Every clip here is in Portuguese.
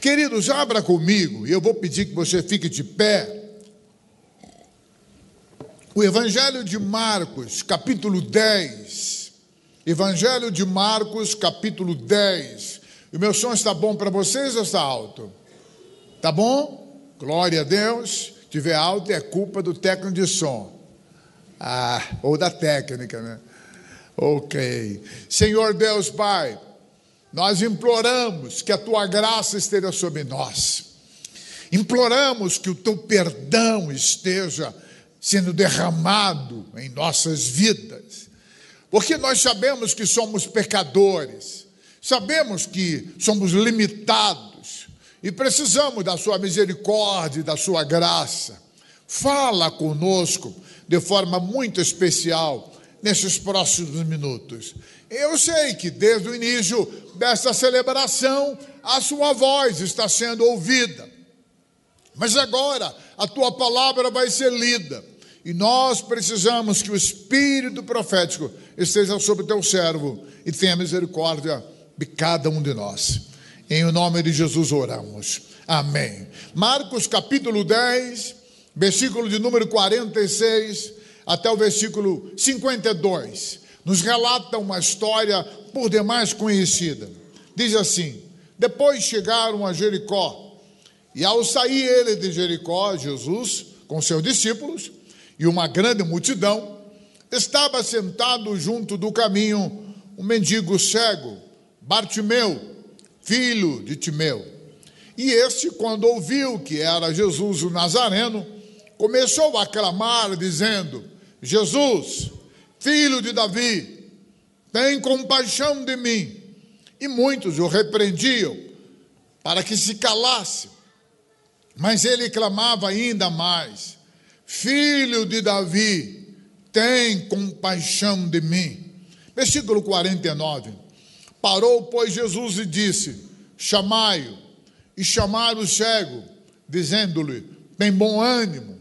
Queridos, abra comigo, e eu vou pedir que você fique de pé. O Evangelho de Marcos, capítulo 10. Evangelho de Marcos, capítulo 10. O meu som está bom para vocês ou está alto? Tá bom? Glória a Deus. Se tiver alto é culpa do técnico de som. Ou da técnica, né? Ok. Senhor Deus Pai, nós imploramos que a Tua graça esteja sobre nós. Imploramos que o Teu perdão esteja sendo derramado em nossas vidas. Porque nós sabemos que somos pecadores. Sabemos que somos limitados. E precisamos da Sua misericórdia e da Sua graça. Fala conosco de forma muito especial nesses próximos minutos. Eu sei que desde o início desta celebração a sua voz está sendo ouvida, mas agora a tua palavra vai ser lida e nós precisamos que o espírito profético esteja sobre o teu servo e tenha misericórdia de cada um de nós. Em nome de Jesus oramos. Amém. Marcos capítulo 10, versículo de número 46 até o versículo 52, nos relata uma história por demais conhecida. Diz assim: depois chegaram a Jericó, e ao sair ele de Jericó, Jesus, com seus discípulos, e uma grande multidão, estava sentado junto do caminho um mendigo cego, Bartimeu, filho de Timeu. E este, quando ouviu que era Jesus o Nazareno, começou a clamar, dizendo: Jesus, filho de Davi, tem compaixão de mim. E muitos o repreendiam para que se calasse. Mas ele clamava ainda mais: Filho de Davi, tem compaixão de mim. Versículo 49. Parou, pois, Jesus e disse: chamai-o. E chamaram o cego, dizendo-lhe: tem bom ânimo,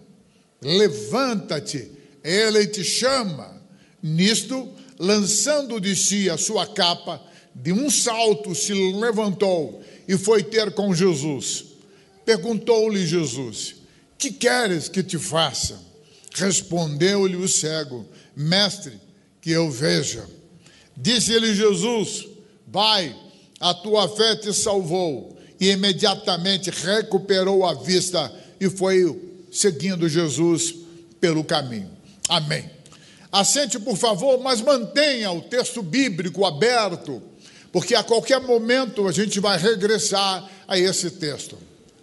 levanta-te, ele te chama. Nisto, lançando de si a sua capa, de um salto se levantou e foi ter com Jesus. Perguntou-lhe Jesus: que queres que te faça? Respondeu-lhe o cego: mestre, que eu veja. Disse-lhe Jesus: vai, a tua fé te salvou. E imediatamente recuperou a vista e foi seguindo Jesus pelo caminho. Amém. Assente, por favor, mas mantenha o texto bíblico aberto, porque a qualquer momento a gente vai regressar a esse texto.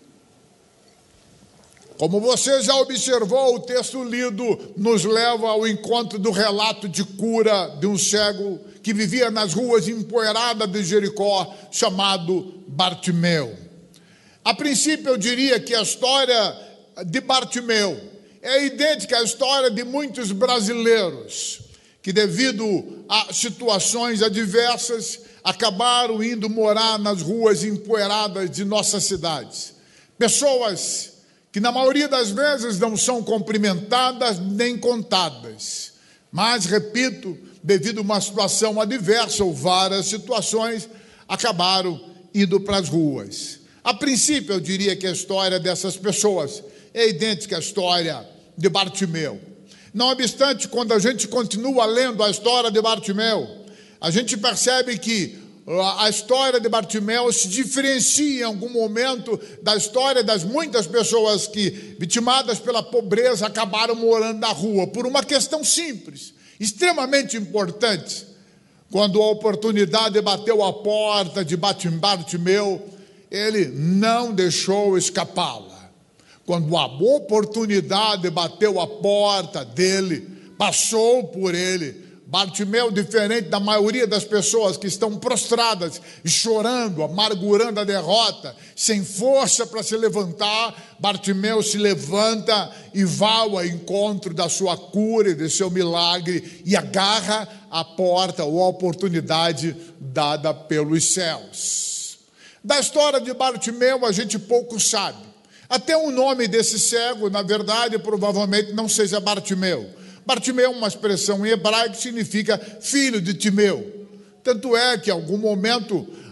Como você já observou, o texto lido nos leva ao encontro do relato de cura de um cego que vivia nas ruas empoeiradas de Jericó, chamado Bartimeu. A princípio, eu diria que a história de Bartimeu é idêntica à história de muitos brasileiros que, devido a situações adversas, acabaram indo morar nas ruas empoeiradas de nossas cidades. Pessoas que, na maioria das vezes, não são cumprimentadas nem contadas. Mas, repito, devido a uma situação adversa ou várias situações, acabaram indo para as ruas. A princípio, eu diria que a história dessas pessoas é idêntica à história de Bartimeu. Não obstante, quando a gente continua lendo a história de Bartimeu, a gente percebe que a história de Bartimeu se diferencia em algum momento da história das muitas pessoas que, vitimadas pela pobreza, acabaram morando na rua, por uma questão simples, extremamente importante. Quando a oportunidade bateu à porta de Bartimeu, ele não deixou escapá-la. Quando a oportunidade bateu à porta dele, passou por ele. Bartimeu, diferente da maioria das pessoas que estão prostradas e chorando, amargurando a derrota, sem força para se levantar, Bartimeu se levanta e vai ao encontro da sua cura e do seu milagre e agarra a porta ou a oportunidade dada pelos céus. Da história de Bartimeu a gente pouco sabe. Até o nome desse cego, na verdade, provavelmente não seja Bartimeu. Bartimeu é uma expressão em hebraico que significa filho de Timeu. Tanto é que, em algum momento,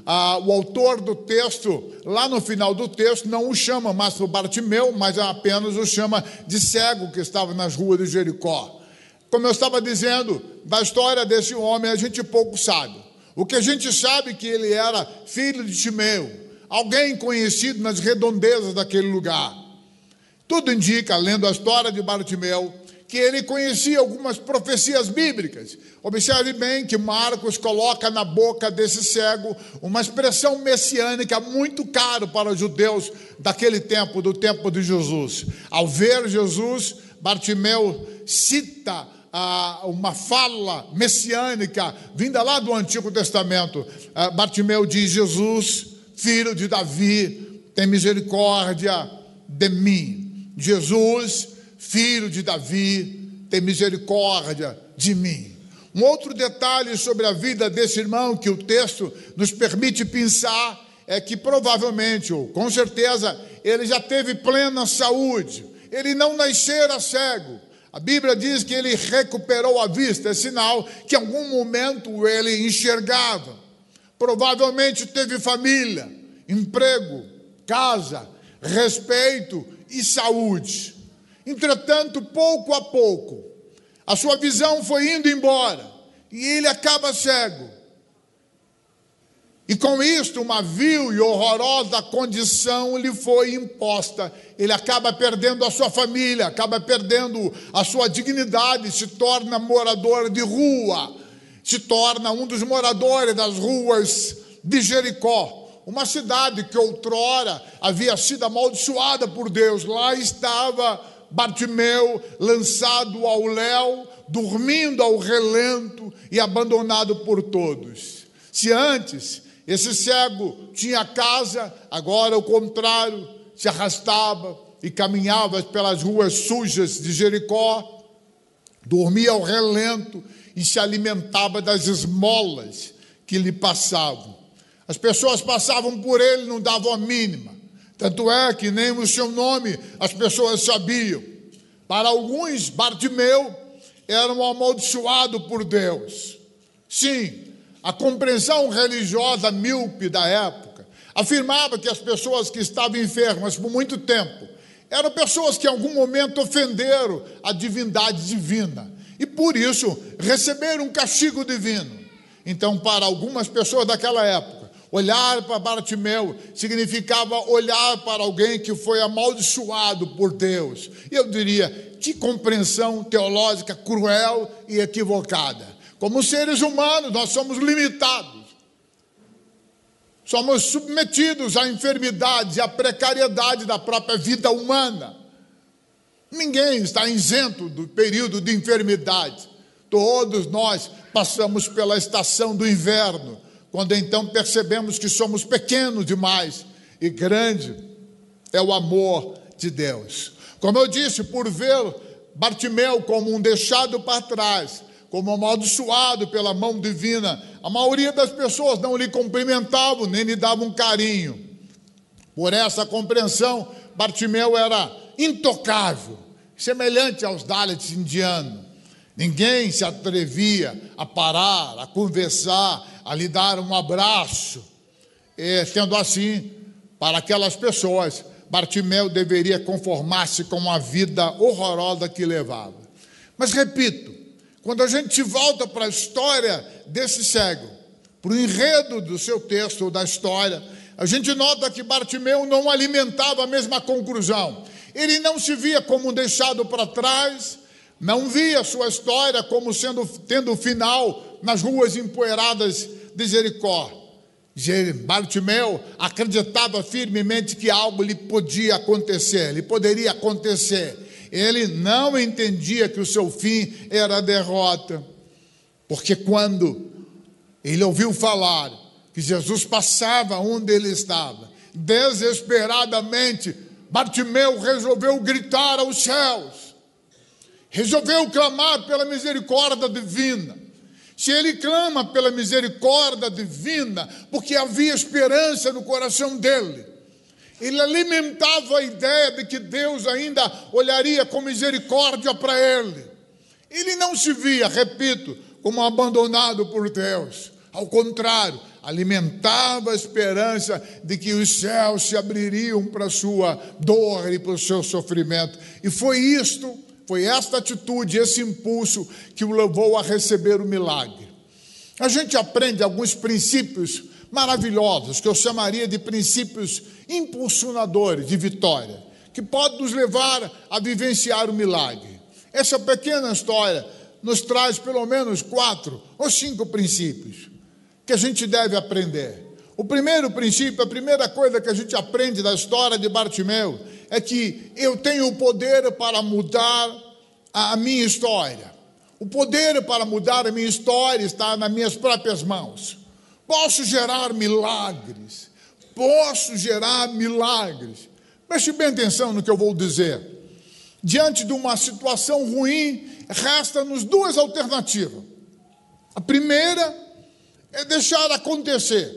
o autor do texto, lá no final do texto, não o chama mais por Bartimeu, mas apenas o chama de cego que estava nas ruas de Jericó. Como eu estava dizendo, da história desse homem a gente pouco sabe. O que a gente sabe é que ele era filho de Timeu, alguém conhecido nas redondezas daquele lugar. Tudo indica, lendo a história de Bartimeu, que ele conhecia algumas profecias bíblicas. Observe bem que Marcos coloca na boca desse cego uma expressão messiânica muito cara para os judeus daquele tempo, do tempo de Jesus. Ao ver Jesus, Bartimeu cita uma fala messiânica vinda lá do Antigo Testamento. Bartimeu diz: Jesus, filho de Davi, tem misericórdia de mim. Jesus, filho de Davi, tem misericórdia de mim. Um outro detalhe sobre a vida desse irmão que o texto nos permite pensar é que provavelmente, ou com certeza, ele já teve plena saúde. Ele não nascera cego. A Bíblia diz que ele recuperou a vista, é sinal que em algum momento ele enxergava. Provavelmente teve família, emprego, casa, respeito e saúde. Entretanto, pouco a pouco, a sua visão foi indo embora e ele acaba cego. E com isto, uma vil e horrorosa condição lhe foi imposta. Ele acaba perdendo a sua família, acaba perdendo a sua dignidade, se torna morador de rua, se torna um dos moradores das ruas de Jericó, uma cidade que outrora havia sido amaldiçoada por Deus. Lá estava Bartimeu, lançado ao léu, dormindo ao relento e abandonado por todos. Se antes esse cego tinha casa, agora, ao contrário, se arrastava e caminhava pelas ruas sujas de Jericó, dormia ao relento e se alimentava das esmolas que lhe passavam. As pessoas passavam por ele e não davam a mínima. Tanto é que nem o seu nome as pessoas sabiam. Para alguns, Bartimeu era um amaldiçoado por Deus. Sim, a compreensão religiosa míope da época afirmava que as pessoas que estavam enfermas por muito tempo eram pessoas que em algum momento ofenderam a divindade divina e por isso receberam um castigo divino. Então, para algumas pessoas daquela época, olhar para Bartimeu significava olhar para alguém que foi amaldiçoado por Deus. E eu diria, que compreensão teológica cruel e equivocada. Como seres humanos, nós somos limitados. Somos submetidos à enfermidade e à precariedade da própria vida humana. Ninguém está isento do período de enfermidade. Todos nós passamos pela estação do inverno, quando então percebemos que somos pequenos demais e grande é o amor de Deus. Como eu disse, por ver Bartimeu como um deixado para trás, como amaldiçoado pela mão divina, a maioria das pessoas não lhe cumprimentavam, nem lhe davam carinho. Por essa compreensão, Bartimeu era intocável, semelhante aos Dalits indianos. Ninguém se atrevia a parar, a conversar, a lhe dar um abraço. E, sendo assim, para aquelas pessoas, Bartimeu deveria conformar-se com a vida horrorosa que levava. Mas repito, quando a gente volta para a história desse cego, para o enredo do seu texto ou da história, a gente nota que Bartimeu não alimentava a mesma conclusão. Ele não se via como deixado para trás, não via sua história como tendo o final nas ruas empoeiradas de Jericó. Bartimeu acreditava firmemente que algo lhe podia acontecer, lhe poderia acontecer. Ele não entendia que o seu fim era a derrota, porque quando ele ouviu falar que Jesus passava onde ele estava, desesperadamente, Bartimeu resolveu gritar aos céus, resolveu clamar pela misericórdia divina. Se ele clama pela misericórdia divina, porque havia esperança no coração dele, ele alimentava a ideia de que Deus ainda olharia com misericórdia para ele. Ele não se via, repito, como abandonado por Deus. Ao contrário, alimentava a esperança de que os céus se abririam para a sua dor e para o seu sofrimento. E foi esta atitude, esse impulso que o levou a receber o milagre. A gente aprende alguns princípios maravilhosos, que eu chamaria de princípios impulsionadores de vitória, que podem nos levar a vivenciar o milagre. Essa pequena história nos traz pelo menos 4 ou 5 princípios que a gente deve aprender. O primeiro princípio, a primeira coisa que a gente aprende da história de Bartimeu é que eu tenho o poder para mudar a minha história. O poder para mudar a minha história está nas minhas próprias mãos. Posso gerar milagres. Preste bem atenção no que eu vou dizer. Diante de uma situação ruim, resta-nos 2 alternativas. A primeira é deixar acontecer,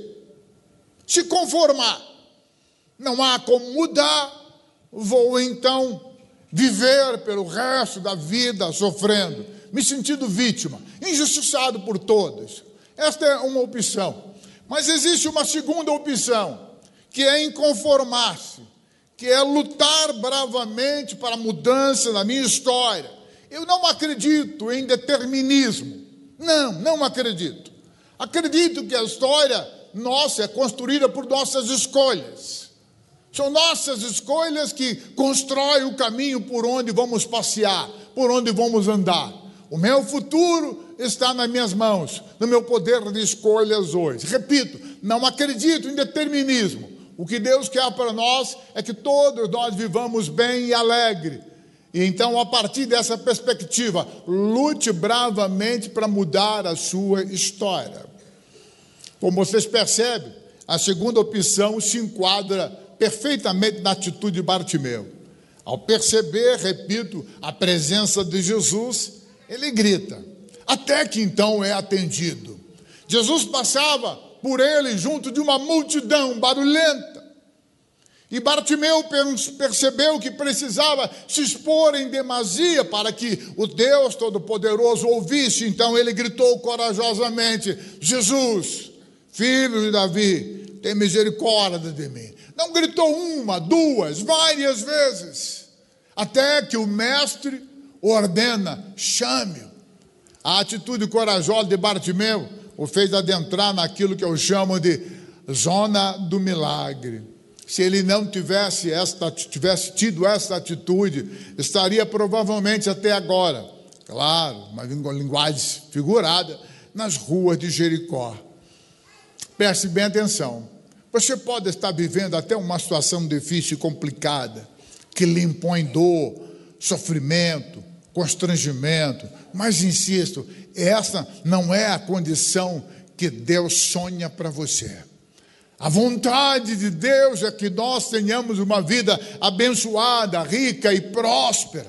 se conformar. Não há como mudar, vou então viver pelo resto da vida sofrendo, me sentindo vítima, injustiçado por todos. Esta é uma opção. Mas existe uma segunda opção, que é inconformar-se, que é lutar bravamente para a mudança da minha história. Eu não acredito em determinismo. Não acredito. Acredito que a história nossa é construída por nossas escolhas. São nossas escolhas que constroem o caminho por onde vamos passear, por onde vamos andar. O meu futuro está nas minhas mãos, no meu poder de escolhas hoje. Repito, não acredito em determinismo. O que Deus quer para nós é que todos nós vivamos bem e alegre. E então, a partir dessa perspectiva, lute bravamente para mudar a sua história. Como vocês percebem, a segunda opção se enquadra perfeitamente na atitude de Bartimeu. Ao perceber, repito, a presença de Jesus, ele grita, até que então é atendido. Jesus passava por ele junto de uma multidão barulhenta. E Bartimeu percebeu que precisava se expor em demasia para que o Deus Todo-Poderoso ouvisse. Então ele gritou corajosamente, Jesus, filho de Davi, tem misericórdia de mim. Não gritou 1, 2, várias vezes, até que o mestre ordena, chame-o. A atitude corajosa de Bartimeu o fez adentrar naquilo que eu chamo de zona do milagre. Se ele não tivesse tido essa atitude, estaria provavelmente até agora, claro, uma linguagem figurada, nas ruas de Jericó. Preste bem atenção. Você pode estar vivendo até uma situação difícil e complicada, que lhe impõe dor, sofrimento, constrangimento, mas insisto, essa não é a condição que Deus sonha para você. A vontade de Deus é que nós tenhamos uma vida abençoada, rica e próspera.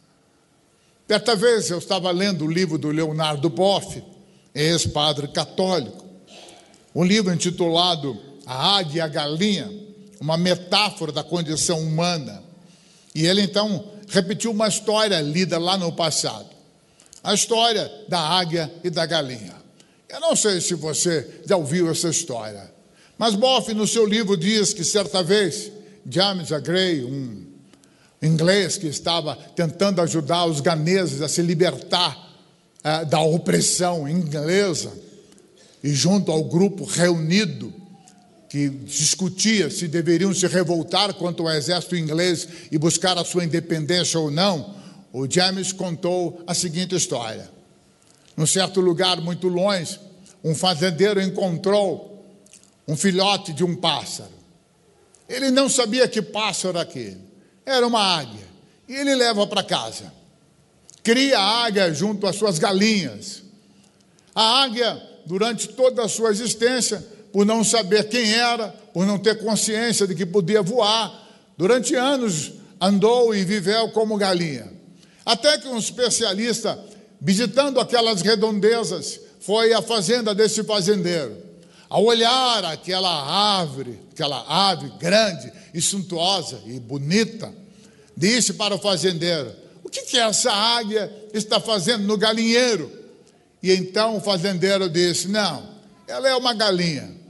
Certa vez eu estava lendo o livro do Leonardo Boff, ex-padre católico, um livro intitulado A Águia e a Galinha, uma metáfora da condição humana. E ele então repetiu uma história lida lá no passado, a história da águia e da galinha. Eu não sei se você já ouviu essa história, mas Boff, no seu livro, diz que certa vez, James Gray, um inglês que estava tentando ajudar os ganeses a se libertar da opressão inglesa, e junto ao grupo reunido, que discutia se deveriam se revoltar contra o exército inglês e buscar a sua independência ou não, o James contou a seguinte história. Num certo lugar muito longe, um fazendeiro encontrou um filhote de um pássaro. Ele não sabia que pássaro era aquele. Era uma águia. E ele leva para casa. Cria a águia junto às suas galinhas. A águia, durante toda a sua existência, por não saber quem era, por não ter consciência de que podia voar, durante anos andou e viveu como galinha. Até que um especialista, visitando aquelas redondezas, foi à fazenda desse fazendeiro. Ao olhar aquela ave grande e suntuosa e bonita, disse para o fazendeiro, o que essa águia está fazendo no galinheiro? E então o fazendeiro disse, não, ela é uma galinha.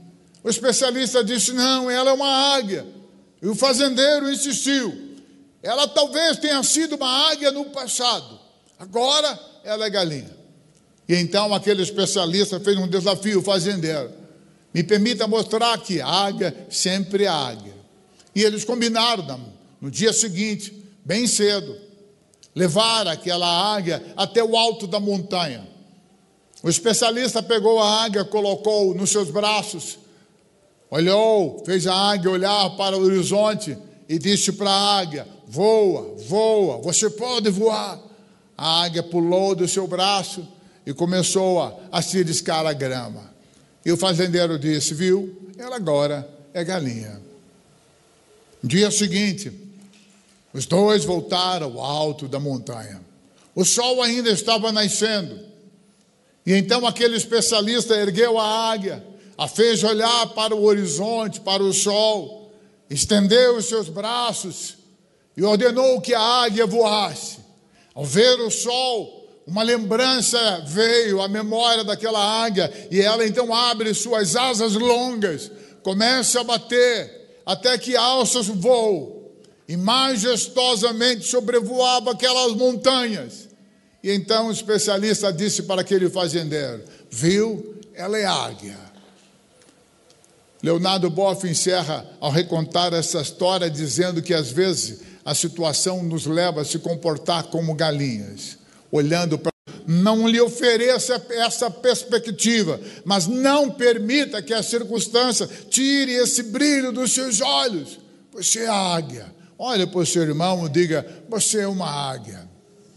O especialista disse: não, ela é uma águia. E o fazendeiro insistiu: ela talvez tenha sido uma águia no passado, agora ela é galinha. E então aquele especialista fez um desafio ao fazendeiro: me permita mostrar que águia sempre é águia. E eles combinaram, no dia seguinte, bem cedo, levar aquela águia até o alto da montanha. O especialista pegou a águia, colocou nos seus braços, olhou, fez a águia olhar para o horizonte e disse para a águia: voa, voa, você pode voar. A águia pulou do seu braço e começou a se riscar a grama. E o fazendeiro disse: viu, ela agora é galinha. No dia seguinte, os dois voltaram ao alto da montanha. O sol ainda estava nascendo. E então aquele especialista ergueu a águia, a fez olhar para o horizonte, para o sol, estendeu os seus braços e ordenou que a águia voasse. Ao ver o sol, uma lembrança veio à memória daquela águia, e ela então abre suas asas longas, começa a bater, até que alça o voo, e majestosamente sobrevoava aquelas montanhas. E então o especialista disse para aquele fazendeiro: viu, ela é águia. Leonardo Boff encerra ao recontar essa história dizendo que às vezes a situação nos leva a se comportar como galinhas, olhando para... Não lhe ofereça essa perspectiva, mas não permita que a circunstância tire esse brilho dos seus olhos. Você é águia. Olha para o seu irmão e diga: você é uma águia,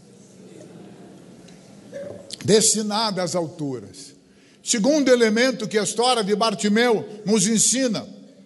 destinada às alturas. Segundo elemento que a história de Bartimeu nos ensina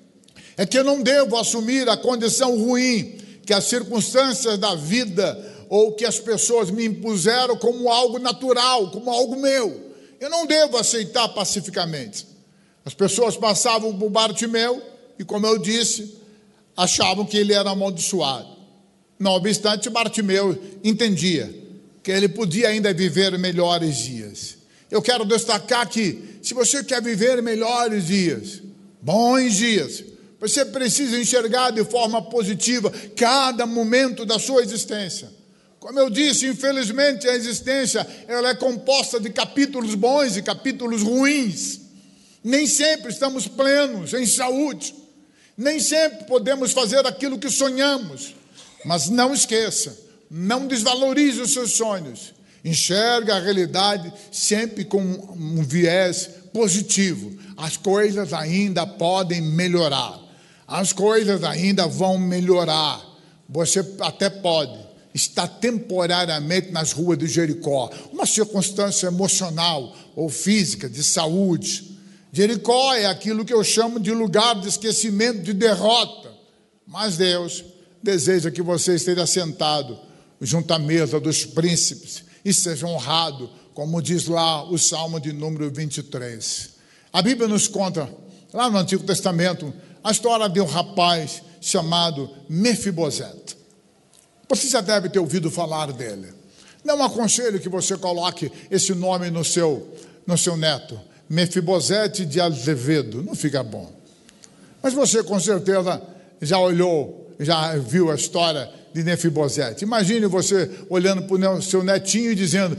é que eu não devo assumir a condição ruim que as circunstâncias da vida ou que as pessoas me impuseram como algo natural, como algo meu. Eu não devo aceitar pacificamente. As pessoas passavam por Bartimeu e, como eu disse, achavam que ele era amaldiçoado. Não obstante, Bartimeu entendia que ele podia ainda viver melhores dias. Eu quero destacar que, se você quer viver melhores dias, bons dias, você precisa enxergar de forma positiva cada momento da sua existência. Como eu disse, infelizmente a existência ela é composta de capítulos bons e capítulos ruins. Nem sempre estamos plenos em saúde, nem sempre podemos fazer aquilo que sonhamos. Mas não esqueça, não desvalorize os seus sonhos. Enxerga a realidade sempre com um viés positivo. As coisas ainda podem melhorar. As coisas ainda vão melhorar. Você até pode estar temporariamente nas ruas de Jericó. Uma circunstância emocional ou física, de saúde. Jericó é aquilo que eu chamo de lugar de esquecimento, de derrota. Mas Deus deseja que você esteja sentado junto à mesa dos príncipes e seja honrado, como diz lá o Salmo de número 23. A Bíblia nos conta, lá no Antigo Testamento, a história de um rapaz chamado Mefibosete. Você já deve ter ouvido falar dele. Não aconselho que você coloque esse nome no seu neto. Mefibosete de Azevedo, não fica bom. Mas você com certeza já olhou, já viu a história de Mefibosete. Imagine você olhando para o seu netinho e dizendo: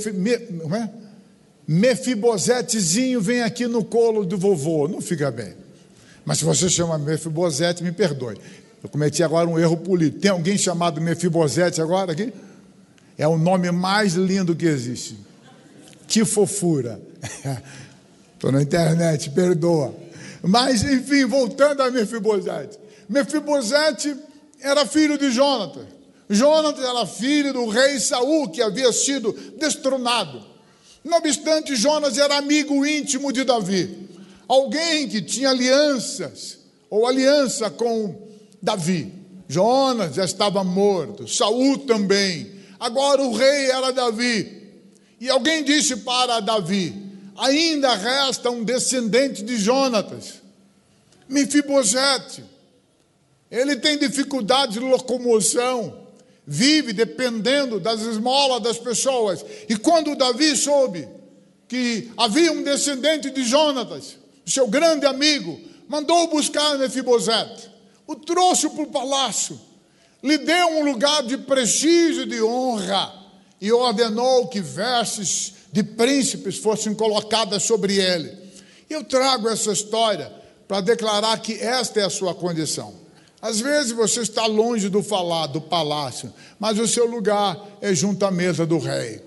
Mefibosetezinho, vem aqui no colo do vovô. Não fica bem. Mas se você chama Mefibosete, me perdoe. Eu cometi agora um erro político. Tem alguém chamado Mefibosete agora aqui? É o nome mais lindo que existe. Que fofura. Estou na internet, perdoa. Mas, enfim, voltando a Mefibosete. Mefibosete era filho de Jonatas. Jonatas era filho do rei Saul, que havia sido destronado. Não obstante, Jonatas era amigo íntimo de Davi. Alguém que tinha aliança com Davi. Jonatas já estava morto, Saul também. Agora o rei era Davi. E alguém disse para Davi: ainda resta um descendente de Jonatas, Mefibosete. Ele tem dificuldade de locomoção, vive dependendo das esmolas das pessoas. E quando Davi soube que havia um descendente de Jonatas, seu grande amigo, mandou buscar Mefibosete, o trouxe para o palácio, lhe deu um lugar de prestígio e de honra, e ordenou que vestes de príncipes fossem colocadas sobre ele. Eu trago essa história para declarar que esta é a sua condição. Às vezes você está longe do palácio, mas o seu lugar é junto à mesa do rei,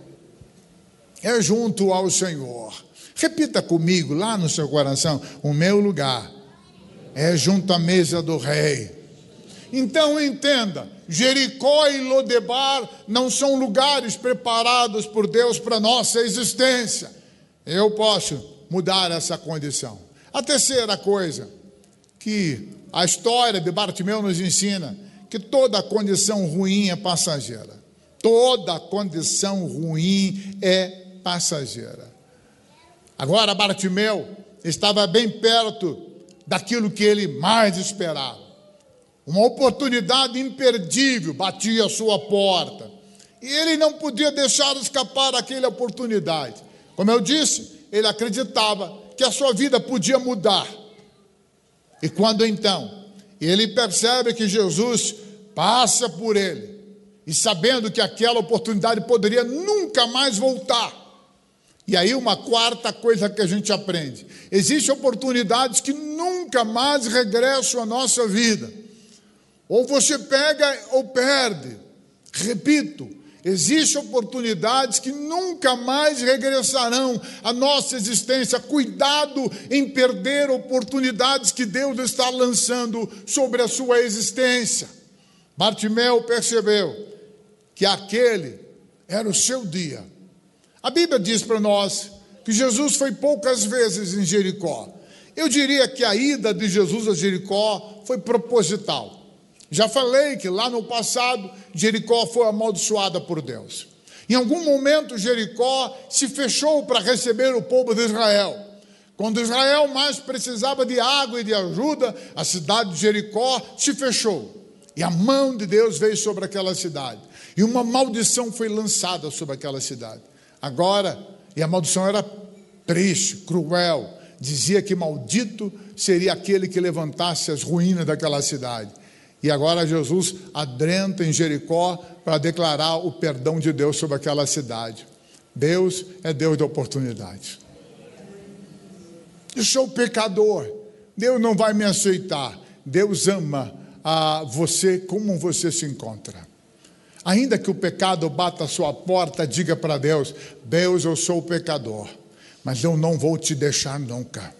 é junto ao Senhor. Repita comigo lá no seu coração: o meu lugar é junto à mesa do rei. Então entenda, Jericó e Lodebar não são lugares preparados por Deus para nossa existência. Eu posso mudar essa condição. A terceira coisa que a história de Bartimeu nos ensina, que toda condição ruim é passageira. Toda condição ruim é passageira. Agora Bartimeu estava bem perto daquilo que ele mais esperava. Uma oportunidade imperdível batia a sua porta, e ele não podia deixar escapar aquela oportunidade. Como eu disse, ele acreditava que a sua vida podia mudar. E quando então ele percebe que Jesus passa por ele, e sabendo que aquela oportunidade poderia nunca mais voltar. E aí uma quarta coisa que a gente aprende: existem oportunidades que nunca mais regressam à nossa vida. Ou você pega ou perde. Repito, existem oportunidades que nunca mais regressarão à nossa existência. Cuidado em perder oportunidades que Deus está lançando sobre a sua existência. Bartimeu percebeu que aquele era o seu dia. A Bíblia diz para nós que Jesus foi poucas vezes em Jericó. Eu diria que a ida de Jesus a Jericó foi proposital. Já falei que lá no passado, Jericó foi amaldiçoada por Deus. Em algum momento, Jericó se fechou para receber o povo de Israel. Quando Israel mais precisava de água e de ajuda, a cidade de Jericó se fechou. E a mão de Deus veio sobre aquela cidade. E uma maldição foi lançada sobre aquela cidade. Agora, e a maldição era triste, cruel. Dizia que maldito seria aquele que levantasse as ruínas daquela cidade. E agora Jesus adentra em Jericó para declarar o perdão de Deus sobre aquela cidade. Deus é Deus de oportunidade. Eu sou pecador, Deus não vai me aceitar. Deus ama a você como você se encontra. Ainda que o pecado bata a sua porta, diga para Deus: Deus, eu sou pecador, mas eu não vou te deixar nunca.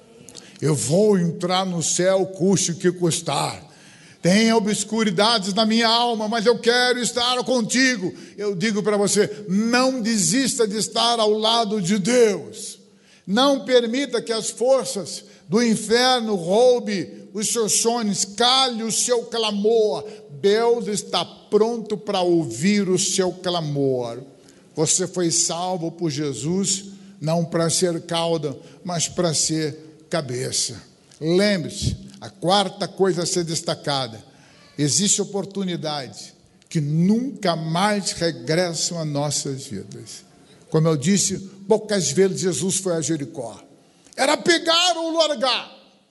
Eu vou entrar no céu, custe o que custar. Tem obscuridades na minha alma, mas eu quero estar contigo. Eu digo para você: não desista de estar ao lado de Deus. Não permita que as forças do inferno roube os seus sonhos, cale o seu clamor. Deus está pronto para ouvir o seu clamor. Você foi salvo por Jesus, não para ser cauda, mas para ser cabeça. Lembre-se, a quarta coisa a ser destacada: existe oportunidade que nunca mais regressam às nossas vidas. Como eu disse, poucas vezes Jesus foi a Jericó. Era pegar ou largar.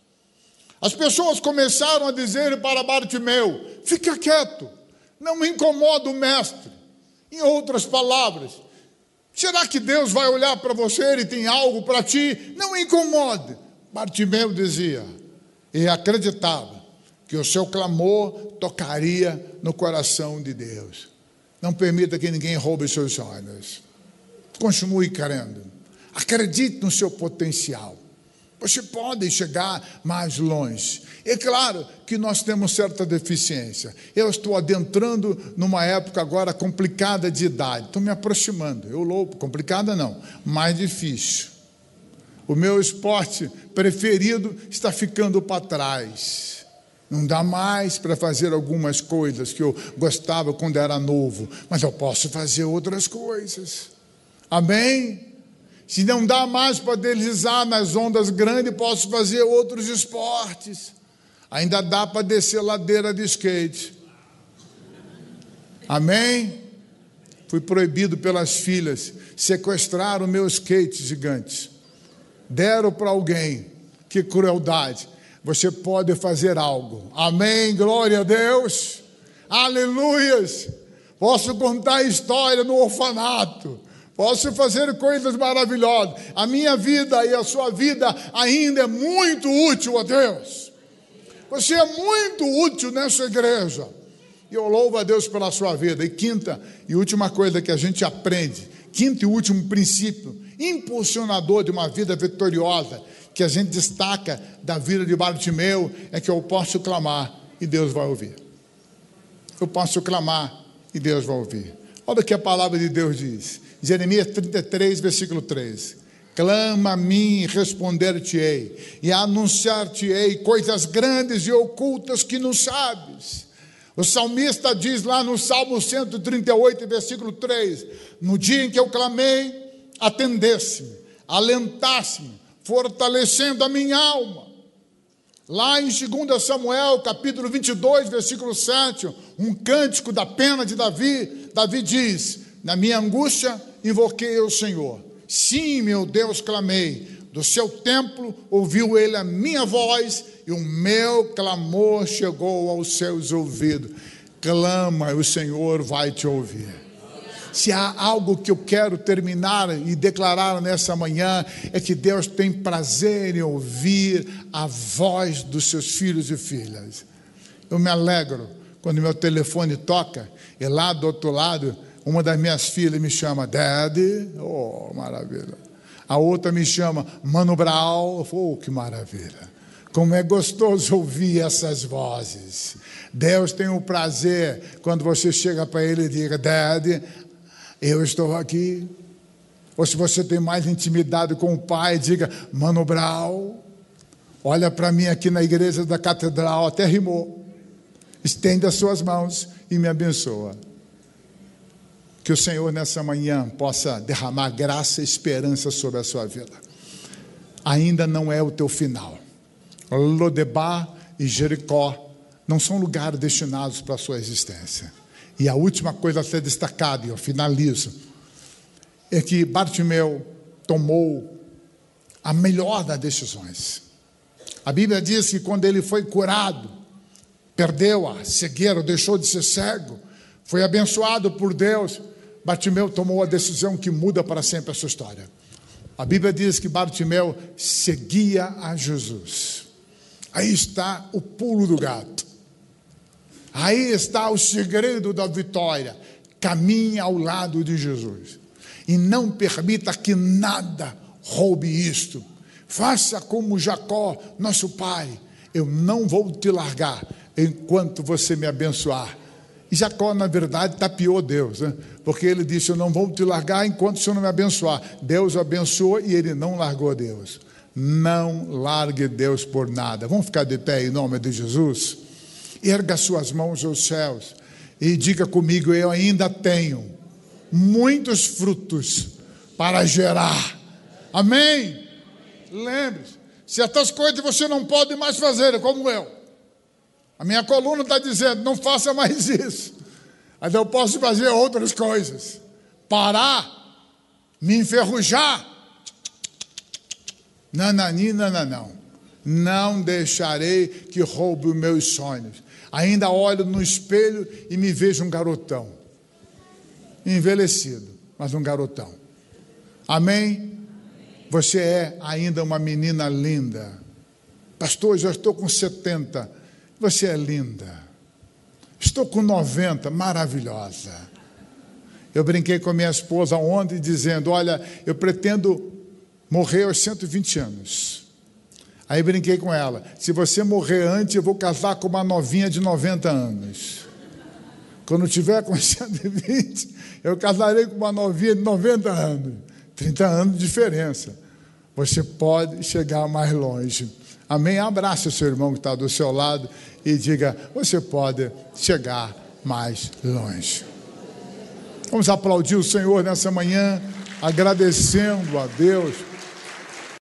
As pessoas começaram a dizer para Bartimeu: fica quieto, não me incomoda o mestre. Em outras palavras, será que Deus vai olhar para você e tem algo para ti? Não me incomode. Bartimeu dizia e acreditava que o seu clamor tocaria no coração de Deus. Não permita que ninguém roube seus sonhos. Continue crendo. Acredite no seu potencial. Você pode chegar mais longe. É claro que nós temos certa deficiência. Eu estou adentrando numa época agora complicada de idade. Estou me aproximando. Complicada não, mais difícil. O meu esporte preferido está ficando para trás. Não dá mais para fazer algumas coisas que eu gostava quando era novo, mas eu posso fazer outras coisas. Amém? Se não dá mais para deslizar nas ondas grandes, posso fazer outros esportes. Ainda dá para descer ladeira de skate. Amém? Fui proibido pelas filhas, sequestraram o meu skate gigante. Deram para alguém, que crueldade. você pode fazer algo. Amém, glória a Deus, aleluias. Posso contar história no orfanato, posso fazer coisas maravilhosas. A minha vida e a sua vida ainda é muito útil a Deus. Você é muito útil nessa igreja. E eu louvo a Deus pela sua vida. E quinta e última coisa que a gente aprende, quinto e último princípio impulsionador de uma vida vitoriosa, que a gente destaca da vida de Bartimeu, é que eu posso clamar e Deus vai ouvir. Eu posso clamar e Deus vai ouvir. Olha o que a palavra de Deus diz. Jeremias 33, versículo 3. Clama a mim e responder-te-ei, e anunciar-te-ei coisas grandes e ocultas que não sabes. O salmista diz lá no Salmo 138, versículo 3, no dia em que eu clamei, atendesse-me, alentasse-me, fortalecendo a minha alma. Lá em 2 Samuel, capítulo 22, versículo 7, um cântico da pena de Davi, Davi diz, na minha angústia invoquei o Senhor. Sim, meu Deus, clamei, do seu templo ouviu ele a minha voz, e o meu clamor chegou aos seus ouvidos. Clama, o Senhor vai te ouvir. Se há algo que eu quero terminar e declarar nessa manhã, é que Deus tem prazer em ouvir a voz dos seus filhos e filhas. Eu me alegro quando meu telefone toca, e lá do outro lado, uma das minhas filhas me chama Daddy, oh, maravilha. A outra me chama Mano Brown, oh, que maravilha. Como é gostoso ouvir essas vozes. Deus tem o prazer quando você chega para ele e diga, Daddy, eu estou aqui. Ou se você tem mais intimidade com o pai, diga, Mano Brown, olha para mim aqui na igreja da catedral, até rimou. Estende as suas mãos e me abençoa. Que o Senhor nessa manhã possa derramar graça e esperança sobre a sua vida. Ainda não é o teu final. Lodebar e Jericó não são lugares destinados para a sua existência. E a última coisa a ser destacada, e eu finalizo, é que Bartimeu tomou a melhor das decisões. A Bíblia diz que quando ele foi curado, perdeu a cegueira, deixou de ser cego, foi abençoado por Deus, Bartimeu tomou a decisão que muda para sempre a sua história. A Bíblia diz que Bartimeu seguia a Jesus. Aí está o pulo do gato. Aí está o segredo da vitória. Caminhe ao lado de Jesus. E não permita que nada roube isto. Faça como Jacó, nosso pai. Eu não vou te largar enquanto você me abençoar. E Jacó, na verdade, tapeou Deus, né? Porque ele disse, eu não vou te largar enquanto o Senhor não me abençoar. Deus o abençoou e ele não largou Deus. Não largue Deus por nada. Vamos ficar de pé em nome de Jesus? Erga suas mãos aos céus e diga comigo, eu ainda tenho muitos frutos para gerar. Amém? Lembre-se, certas coisas você não pode mais fazer, como eu. A minha coluna está dizendo, não faça mais isso. Mas eu posso fazer outras coisas. Parar, me enferrujar. Não. Não deixarei que roube os meus sonhos. Ainda olho no espelho e me vejo um garotão. Envelhecido, mas um garotão. Amém? Você é ainda uma menina linda. Pastor, já estou com 70. Você é linda. Estou com 90, maravilhosa. Eu brinquei com a minha esposa ontem dizendo, olha, eu pretendo morrer aos 120 anos. Aí brinquei com ela, se você morrer antes, eu vou casar com uma novinha de 90 anos. Quando tiver com 120, eu casarei com uma novinha de 90 anos. 30 anos de diferença. Você pode chegar mais longe. Amém? Abraça o seu irmão que está do seu lado e diga, você pode chegar mais longe. Vamos aplaudir o Senhor nessa manhã, agradecendo a Deus